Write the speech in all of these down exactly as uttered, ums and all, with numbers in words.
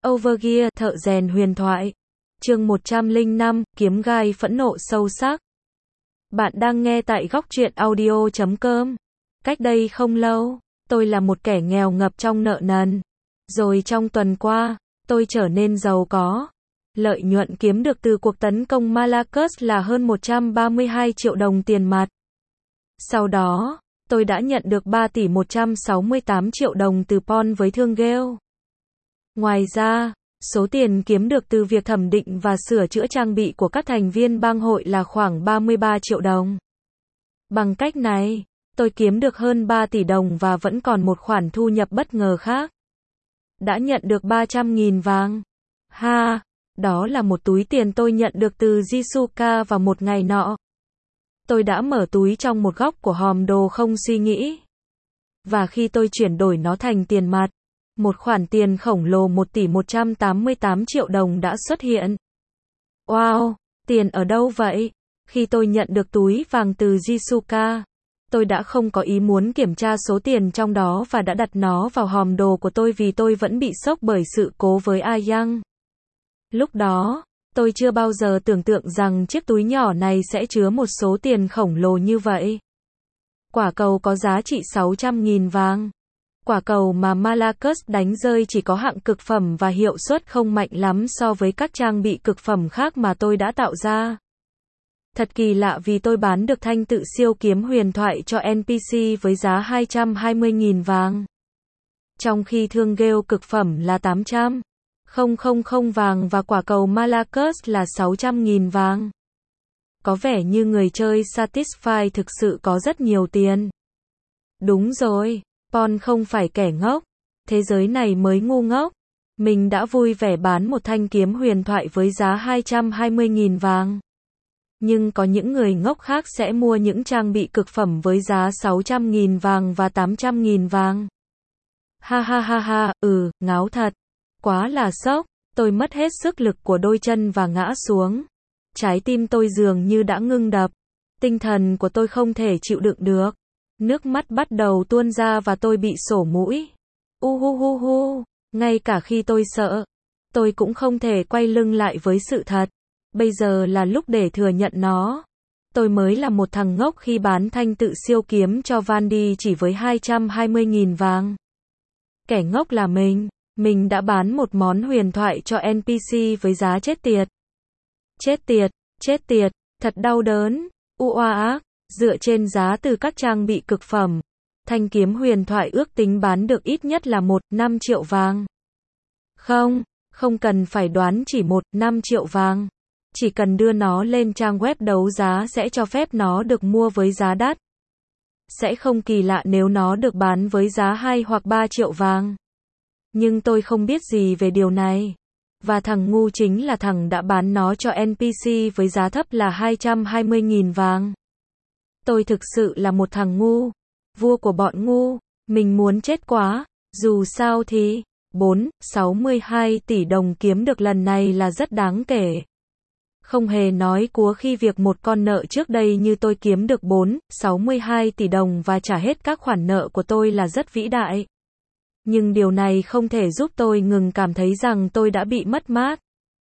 Overgear, thợ rèn huyền thoại. Chương một trăm lẻ năm, kiếm gai phẫn nộ sâu sắc. Bạn đang nghe tại góc truyện audio chấm com. Cách đây không lâu, tôi là một kẻ nghèo ngập trong nợ nần. Rồi trong tuần qua, tôi trở nên giàu có. Lợi nhuận kiếm được từ cuộc tấn công Marrakesh là hơn một trăm ba mươi hai triệu đồng tiền mặt. Sau đó, tôi đã nhận được ba tỷ một trăm sáu mươi tám triệu đồng từ pawn với thương Gale. Ngoài ra, số tiền kiếm được từ việc thẩm định và sửa chữa trang bị của các thành viên bang hội là khoảng ba mươi ba triệu đồng. Bằng cách này, tôi kiếm được hơn ba tỷ đồng và vẫn còn một khoản thu nhập bất ngờ khác. Đã nhận được ba trăm nghìn vàng. Ha, đó là một túi tiền tôi nhận được từ Jisuka vào một ngày nọ. Tôi đã mở túi trong một góc của hòm đồ không suy nghĩ. Và khi tôi chuyển đổi nó thành tiền mặt, một khoản tiền khổng lồ một tỷ một trăm tám mươi tám triệu đồng đã xuất hiện. Wow, tiền ở đâu vậy? Khi tôi nhận được túi vàng từ Jisuka, tôi đã không có ý muốn kiểm tra số tiền trong đó và đã đặt nó vào hòm đồ của tôi vì tôi vẫn bị sốc bởi sự cố với Ayang. Lúc đó, tôi chưa bao giờ tưởng tượng rằng chiếc túi nhỏ này sẽ chứa một số tiền khổng lồ như vậy. Quả cầu có giá trị sáu trăm nghìn vàng. Quả cầu mà Marrakesh đánh rơi chỉ có hạng cực phẩm và hiệu suất không mạnh lắm so với các trang bị cực phẩm khác mà tôi đã tạo ra. Thật kỳ lạ vì tôi bán được thanh tự siêu kiếm huyền thoại cho en pê xê với giá hai trăm hai mươi nghìn vàng. Trong khi thương Gale cực phẩm là tám trăm nghìn vàng và quả cầu Marrakesh là sáu trăm nghìn vàng. Có vẻ như người chơi Satisfy thực sự có rất nhiều tiền. Đúng rồi, pawn không phải kẻ ngốc. Thế giới này mới ngu ngốc. Mình đã vui vẻ bán một thanh kiếm huyền thoại với giá hai trăm hai mươi nghìn vàng. Nhưng có những người ngốc khác sẽ mua những trang bị cực phẩm với giá sáu trăm nghìn vàng và tám trăm nghìn vàng. Ha ha ha ha, ừ, ngáo thật. Quá là sốc, tôi mất hết sức lực của đôi chân và ngã xuống. Trái tim tôi dường như đã ngưng đập. Tinh thần của tôi không thể chịu đựng được. Nước mắt bắt đầu tuôn ra và tôi bị sổ mũi. Uhuhuhu, ngay cả khi tôi sợ, tôi cũng không thể quay lưng lại với sự thật. Bây giờ là lúc để thừa nhận nó. Tôi mới là một thằng ngốc khi bán thanh tự siêu kiếm cho Vandy chỉ với hai trăm hai mươi nghìn vàng. Kẻ ngốc là mình. Mình đã bán một món huyền thoại cho en pê xê với giá chết tiệt. Chết tiệt, chết tiệt, thật đau đớn. Uaác, dựa trên giá từ các trang bị cực phẩm, thanh kiếm huyền thoại ước tính bán được ít nhất là một phẩy năm triệu vàng. Không, không cần phải đoán chỉ một phẩy năm triệu vàng. Chỉ cần đưa nó lên trang web đấu giá sẽ cho phép nó được mua với giá đắt. Sẽ không kỳ lạ nếu nó được bán với giá hai hoặc ba triệu vàng. Nhưng tôi không biết gì về điều này. Và thằng ngu chính là thằng đã bán nó cho en pê xê với giá thấp là hai trăm hai mươi nghìn vàng. Tôi thực sự là một thằng ngu. Vua của bọn ngu. Mình muốn chết quá. Dù sao thì, bốn phẩy sáu mươi hai tỷ đồng kiếm được lần này là rất đáng kể. Không hề nói cúa khi việc một con nợ trước đây như tôi kiếm được bốn phẩy sáu mươi hai tỷ đồng và trả hết các khoản nợ của tôi là rất vĩ đại. Nhưng điều này không thể giúp tôi ngừng cảm thấy rằng tôi đã bị mất mát.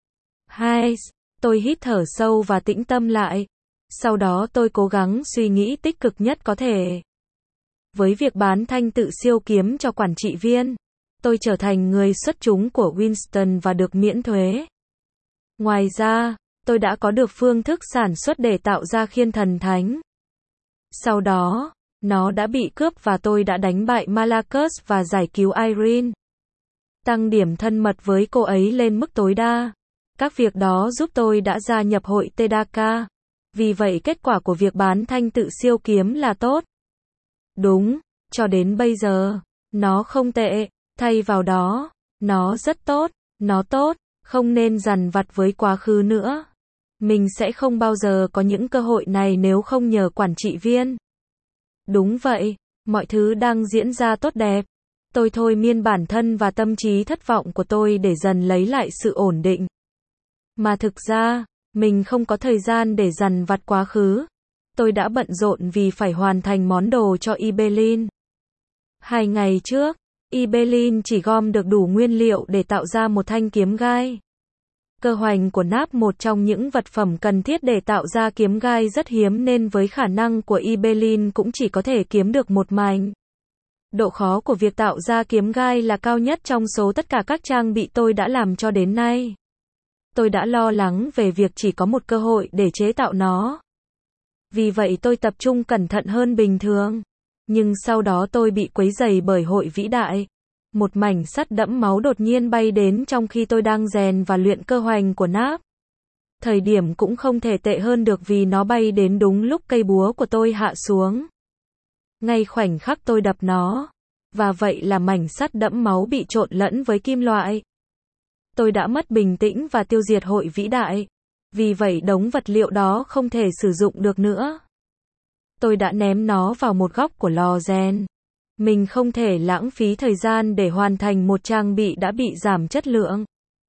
Hai, tôi hít thở sâu và tĩnh tâm lại. Sau đó tôi cố gắng suy nghĩ tích cực nhất có thể. Với việc bán thanh tự siêu kiếm cho quản trị viên, tôi trở thành người xuất chúng của Winston và được miễn thuế. Ngoài ra, tôi đã có được phương thức sản xuất để tạo ra khiên thần thánh. Sau đó, nó đã bị cướp và tôi đã đánh bại Marrakesh và giải cứu Irene. Tăng điểm thân mật với cô ấy lên mức tối đa. Các việc đó giúp tôi đã gia nhập hội Tedaka. Vì vậy kết quả của việc bán thanh tự siêu kiếm là tốt. Đúng, cho đến bây giờ, nó không tệ. Thay vào đó, nó rất tốt. Nó tốt, không nên dằn vặt với quá khứ nữa. Mình sẽ không bao giờ có những cơ hội này nếu không nhờ quản trị viên. Đúng vậy, mọi thứ đang diễn ra tốt đẹp. Tôi thôi miên bản thân và tâm trí thất vọng của tôi để dần lấy lại sự ổn định. Mà thực ra, mình không có thời gian để dằn vặt quá khứ. Tôi đã bận rộn vì phải hoàn thành món đồ cho Ibelin. Hai ngày trước, Ibelin chỉ gom được đủ nguyên liệu để tạo ra một thanh kiếm gai. Cơ hoành của náp một trong những vật phẩm cần thiết để tạo ra kiếm gai rất hiếm nên với khả năng của Ibelin cũng chỉ có thể kiếm được một mảnh. Độ khó của việc tạo ra kiếm gai là cao nhất trong số tất cả các trang bị tôi đã làm cho đến nay. Tôi đã lo lắng về việc chỉ có một cơ hội để chế tạo nó. Vì vậy tôi tập trung cẩn thận hơn bình thường. Nhưng sau đó tôi bị quấy rầy bởi hội vĩ đại. Một mảnh sắt đẫm máu đột nhiên bay đến trong khi tôi đang rèn và luyện cơ hoành của náp. Thời điểm cũng không thể tệ hơn được vì nó bay đến đúng lúc cây búa của tôi hạ xuống. Ngay khoảnh khắc tôi đập nó. Và vậy là mảnh sắt đẫm máu bị trộn lẫn với kim loại. Tôi đã mất bình tĩnh và tiêu diệt hội vĩ đại. Vì vậy đống vật liệu đó không thể sử dụng được nữa. Tôi đã ném nó vào một góc của lò rèn. Mình không thể lãng phí thời gian để hoàn thành một trang bị đã bị giảm chất lượng.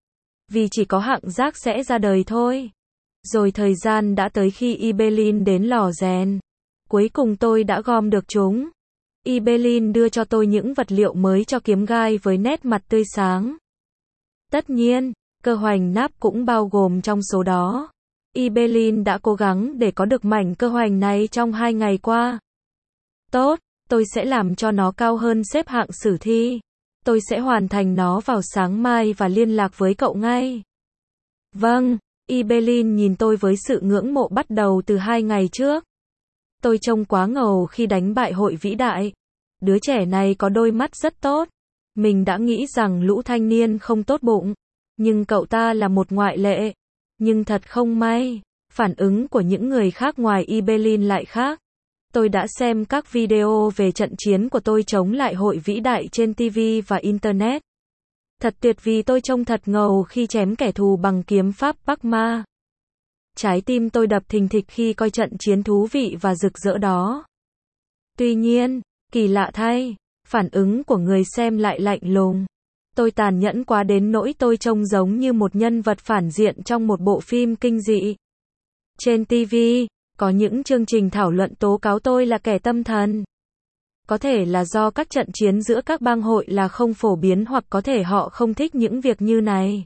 Vì chỉ có hạng rác sẽ ra đời thôi. Rồi thời gian đã tới khi Ibelin đến lò rèn. Cuối cùng tôi đã gom được chúng. Ibelin đưa cho tôi những vật liệu mới cho kiếm gai với nét mặt tươi sáng. Tất nhiên, cơ hoành náp cũng bao gồm trong số đó. Ibelin đã cố gắng để có được mảnh cơ hoành này trong hai ngày qua. Tốt, tôi sẽ làm cho nó cao hơn xếp hạng sử thi. Tôi sẽ hoàn thành nó vào sáng mai và liên lạc với cậu ngay. Vâng, Ibelin nhìn tôi với sự ngưỡng mộ bắt đầu từ hai ngày trước. Tôi trông quá ngầu khi đánh bại hội vĩ đại. Đứa trẻ này có đôi mắt rất tốt. Mình đã nghĩ rằng lũ thanh niên không tốt bụng. Nhưng cậu ta là một ngoại lệ. Nhưng thật không may, phản ứng của những người khác ngoài Ibelin lại khác. Tôi đã xem các video về trận chiến của tôi chống lại hội vĩ đại trên ti vi và Internet. Thật tuyệt vì tôi trông thật ngầu khi chém kẻ thù bằng kiếm pháp Bắc Ma. Trái tim tôi đập thình thịch khi coi trận chiến thú vị và rực rỡ đó. Tuy nhiên, kỳ lạ thay, phản ứng của người xem lại lạnh lùng. Tôi tàn nhẫn quá đến nỗi tôi trông giống như một nhân vật phản diện trong một bộ phim kinh dị. Trên ti vi, có những chương trình thảo luận tố cáo tôi là kẻ tâm thần. Có thể là do các trận chiến giữa các bang hội là không phổ biến hoặc có thể họ không thích những việc như này.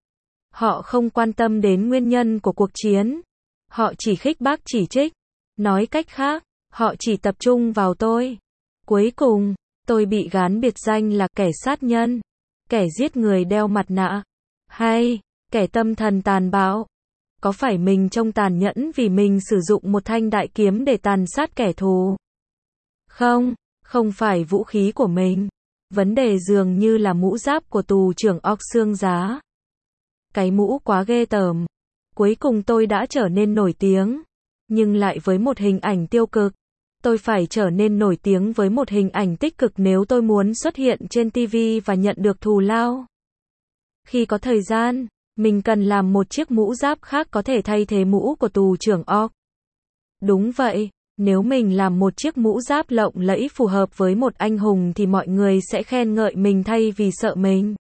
Họ không quan tâm đến nguyên nhân của cuộc chiến. Họ chỉ khích bác chỉ trích. Nói cách khác, họ chỉ tập trung vào tôi. Cuối cùng, tôi bị gán biệt danh là kẻ sát nhân, kẻ giết người đeo mặt nạ, hay kẻ tâm thần tàn bạo. Có phải mình trông tàn nhẫn vì mình sử dụng một thanh đại kiếm để tàn sát kẻ thù? Không, không phải vũ khí của mình. Vấn đề dường như là mũ giáp của tù trưởng óc xương giá. Cái mũ quá ghê tởm. Cuối cùng tôi đã trở nên nổi tiếng. Nhưng lại với một hình ảnh tiêu cực. Tôi phải trở nên nổi tiếng với một hình ảnh tích cực nếu tôi muốn xuất hiện trên ti vi và nhận được thù lao. Khi có thời gian, mình cần làm một chiếc mũ giáp khác có thể thay thế mũ của tù trưởng Orc. Đúng vậy, nếu mình làm một chiếc mũ giáp lộng lẫy phù hợp với một anh hùng thì mọi người sẽ khen ngợi mình thay vì sợ mình.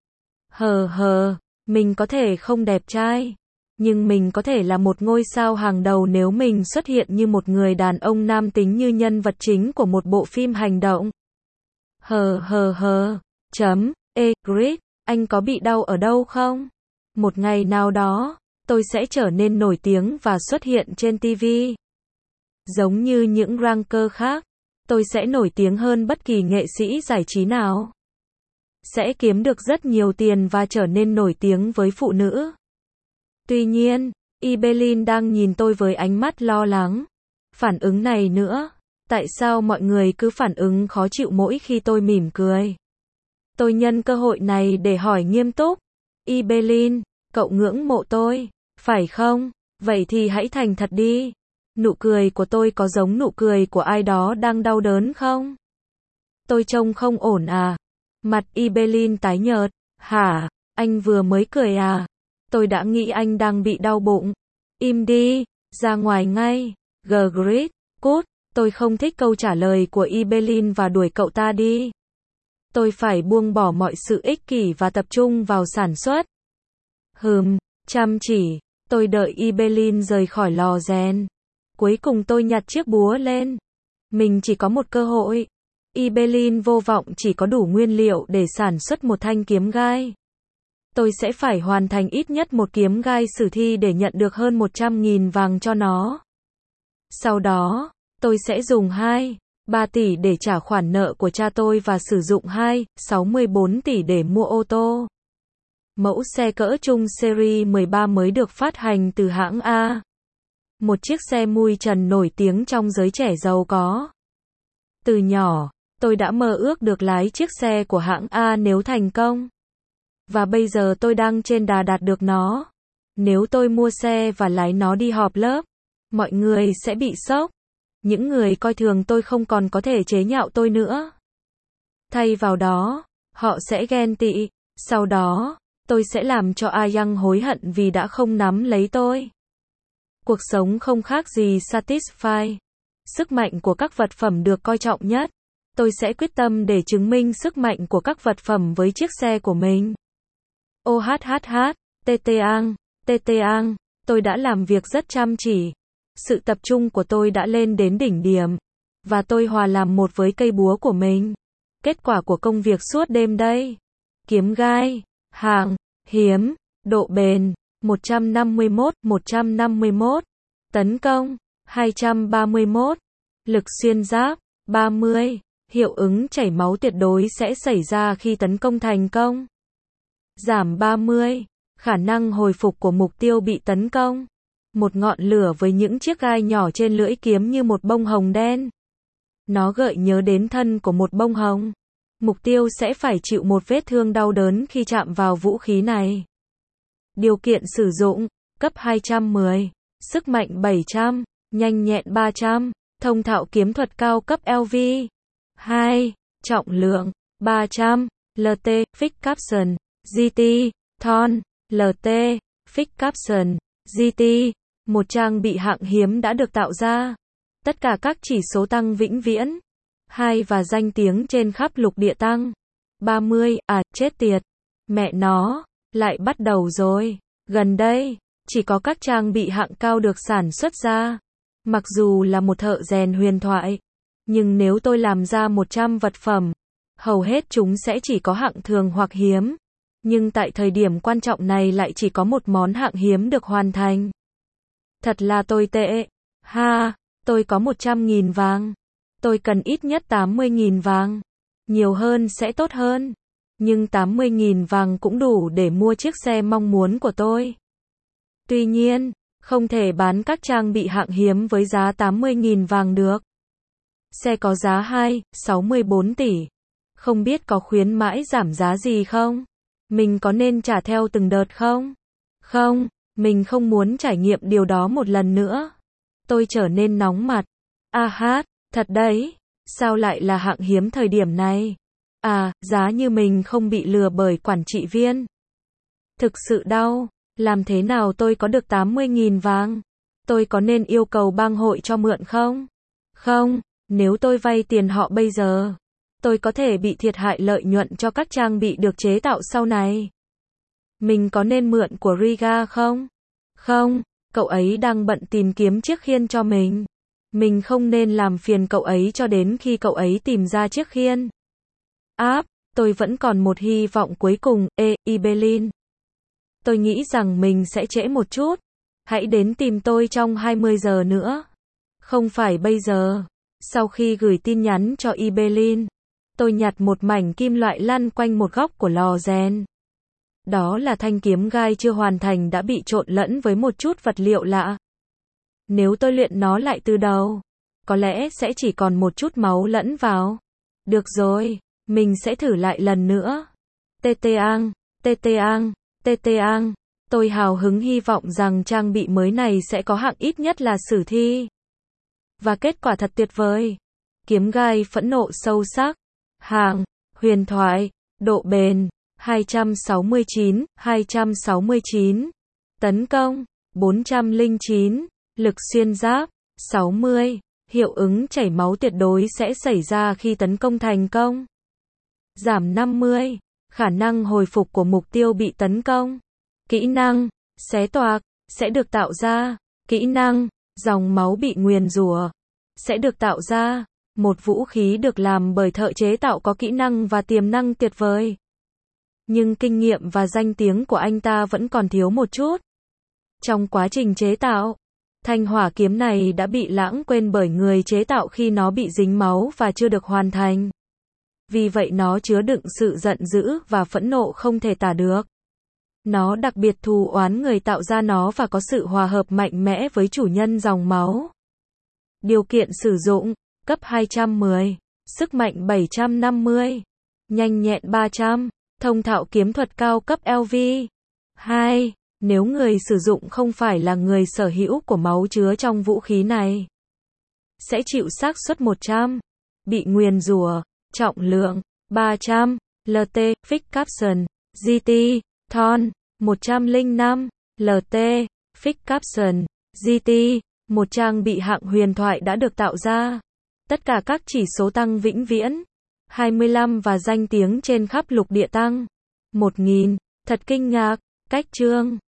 Hờ hờ, mình có thể không đẹp trai, nhưng mình có thể là một ngôi sao hàng đầu nếu mình xuất hiện như một người đàn ông nam tính như nhân vật chính của một bộ phim hành động. Hờ hờ hờ, chấm, e, grid, anh có bị đau ở đâu không? Một ngày nào đó, tôi sẽ trở nên nổi tiếng và xuất hiện trên ti vi. Giống như những ranker khác, tôi sẽ nổi tiếng hơn bất kỳ nghệ sĩ giải trí nào. Sẽ kiếm được rất nhiều tiền và trở nên nổi tiếng với phụ nữ. Tuy nhiên, Ibelin đang nhìn tôi với ánh mắt lo lắng. Phản ứng này nữa, tại sao mọi người cứ phản ứng khó chịu mỗi khi tôi mỉm cười? Tôi nhân cơ hội này để hỏi nghiêm túc. Ibelin, cậu ngưỡng mộ tôi, phải không? Vậy thì hãy thành thật đi. Nụ cười của tôi có giống nụ cười của ai đó đang đau đớn không? Tôi trông không ổn à? Mặt Ibelin tái nhợt. Hả? Anh vừa mới cười à? Tôi đã nghĩ anh đang bị đau bụng. Im đi, ra ngoài ngay. Grid, cút. Tôi không thích câu trả lời của Ibelin và đuổi cậu ta đi. Tôi phải buông bỏ mọi sự ích kỷ và tập trung vào sản xuất. Hừm, chăm chỉ. Tôi đợi Ibelin rời khỏi lò rèn. Cuối cùng tôi nhặt chiếc búa lên. Mình chỉ có một cơ hội. Ibelin vô vọng chỉ có đủ nguyên liệu để sản xuất một thanh kiếm gai. Tôi sẽ phải hoàn thành ít nhất một kiếm gai sử thi để nhận được hơn một trăm nghìn vàng cho nó. Sau đó, tôi sẽ dùng hai, ba tỷ để trả khoản nợ của cha tôi và sử dụng hai, sáu mươi bốn tỷ để mua ô tô. Mẫu xe cỡ trung series mười ba mới được phát hành từ hãng A. Một chiếc xe mui trần nổi tiếng trong giới trẻ giàu có. Từ nhỏ, tôi đã mơ ước được lái chiếc xe của hãng A nếu thành công. Và bây giờ tôi đang trên đà đạt được nó. Nếu tôi mua xe và lái nó đi họp lớp, mọi người sẽ bị sốc. Những người coi thường tôi không còn có thể chế nhạo tôi nữa. Thay vào đó, họ sẽ ghen tị. Sau đó, tôi sẽ làm cho A Young hối hận vì đã không nắm lấy tôi. Cuộc sống không khác gì Satisfy. Sức mạnh của các vật phẩm được coi trọng nhất. Tôi sẽ quyết tâm để chứng minh sức mạnh của các vật phẩm với chiếc xe của mình. Ô hát hát hát, tê tê ang, tê tê ang, tôi đã làm việc rất chăm chỉ. Sự tập trung của tôi đã lên đến đỉnh điểm. Và tôi hòa làm một với cây búa của mình. Kết quả của công việc suốt đêm đây. Kiếm gai, hàng, hiếm, độ bền, một trăm năm mươi mốt, một trăm năm mươi mốt. Tấn công, hai trăm ba mươi mốt. Lực xuyên giáp, ba mươi. Hiệu ứng chảy máu tuyệt đối sẽ xảy ra khi tấn công thành công. Giảm ba mươi. Khả năng hồi phục của mục tiêu bị tấn công. Một ngọn lửa với những chiếc gai nhỏ trên lưỡi kiếm như một bông hồng đen. Nó gợi nhớ đến thân của một bông hồng. Mục tiêu sẽ phải chịu một vết thương đau đớn khi chạm vào vũ khí này. Điều kiện sử dụng, cấp hai trăm mười, sức mạnh bảy trăm, nhanh nhẹn ba trăm, thông thạo kiếm thuật cao cấp lờ vê. hai, trọng lượng, ba trăm, lờ tê, Fix Capson, giê tê, Thon, lờ tê, Fix Capson, giê tê. Một trang bị hạng hiếm đã được tạo ra. Tất cả các chỉ số tăng vĩnh viễn. hai và danh tiếng trên khắp lục địa tăng. ba mươi, à, chết tiệt. Mẹ nó, lại bắt đầu rồi. Gần đây, chỉ có các trang bị hạng cao được sản xuất ra. Mặc dù là một thợ rèn huyền thoại. Nhưng nếu tôi làm ra một trăm vật phẩm, hầu hết chúng sẽ chỉ có hạng thường hoặc hiếm. Nhưng tại thời điểm quan trọng này lại chỉ có một món hạng hiếm được hoàn thành. Thật là tồi tệ. Ha, tôi có một trăm nghìn vàng. Tôi cần ít nhất tám mươi nghìn vàng. Nhiều hơn sẽ tốt hơn. Nhưng tám mươi nghìn vàng cũng đủ để mua chiếc xe mong muốn của tôi. Tuy nhiên, không thể bán các trang bị hạng hiếm với giá tám mươi nghìn vàng được. Xe có giá hai, sáu mươi bốn tỷ. Không biết có khuyến mãi giảm giá gì không? Mình có nên trả theo từng đợt không? Không, mình không muốn trải nghiệm điều đó một lần nữa. Tôi trở nên nóng mặt. A hát, thật đấy. Sao lại là hạng hiếm thời điểm này? À, giá như mình không bị lừa bởi quản trị viên. Thực sự đau. Làm thế nào tôi có được tám mươi nghìn vàng? Tôi có nên yêu cầu bang hội cho mượn không? Không, nếu tôi vay tiền họ bây giờ, tôi có thể bị thiệt hại lợi nhuận cho các trang bị được chế tạo sau này. Mình có nên mượn của Riga không? Không, cậu ấy đang bận tìm kiếm chiếc khiên cho mình. Mình không nên làm phiền cậu ấy cho đến khi cậu ấy tìm ra chiếc khiên. Áp, tôi vẫn còn một hy vọng cuối cùng, ê, Ibelin. Tôi nghĩ rằng mình sẽ trễ một chút. Hãy đến tìm tôi trong hai mươi giờ nữa. Không phải bây giờ. Sau khi gửi tin nhắn cho Ibelin, tôi nhặt một mảnh kim loại lăn quanh một góc của lò rèn. Đó là thanh kiếm gai chưa hoàn thành đã bị trộn lẫn với một chút vật liệu lạ. Nếu tôi luyện nó lại từ đầu, có lẽ sẽ chỉ còn một chút máu lẫn vào. Được rồi, mình sẽ thử lại lần nữa. Tê tê ang, tê tê ang, tê tê ang. Tôi hào hứng hy vọng rằng trang bị mới này sẽ có hạng ít nhất là sử thi. Và kết quả thật tuyệt vời. Kiếm gai phẫn nộ sâu sắc. Hạng, huyền thoại, độ bền, hai trăm sáu mươi chín, hai trăm sáu mươi chín. Tấn công, bốn trăm lẻ chín. Lực xuyên giáp, sáu mươi. Hiệu ứng chảy máu tuyệt đối sẽ xảy ra khi tấn công thành công. Giảm năm mươi. Khả năng hồi phục của mục tiêu bị tấn công. Kỹ năng, xé toạc, sẽ được tạo ra. Kỹ năng, dòng máu bị nguyền rủa, sẽ được tạo ra. Một vũ khí được làm bởi thợ chế tạo có kỹ năng và tiềm năng tuyệt vời. Nhưng kinh nghiệm và danh tiếng của anh ta vẫn còn thiếu một chút. Trong quá trình chế tạo, thanh hỏa kiếm này đã bị lãng quên bởi người chế tạo khi nó bị dính máu và chưa được hoàn thành. Vì vậy nó chứa đựng sự giận dữ và phẫn nộ không thể tả được. Nó đặc biệt thù oán người tạo ra nó và có sự hòa hợp mạnh mẽ với chủ nhân dòng máu. Điều kiện sử dụng, cấp hai trăm mười, sức mạnh bảy trăm năm mươi, nhanh nhẹn ba trăm, thông thạo kiếm thuật cao cấp L V. hai. Nếu người sử dụng không phải là người sở hữu của máu chứa trong vũ khí này, sẽ chịu xác suất một trăm, bị nguyền rủa, trọng lượng, ba trăm, L T, Fix Capson, G T, Thon, một trăm lẻ năm, L T, Fix Capson, G T, một trang bị hạng huyền thoại đã được tạo ra. Tất cả các chỉ số tăng vĩnh viễn, hai mươi lăm và danh tiếng trên khắp lục địa tăng, một nghìn, thật kinh ngạc, cách chương.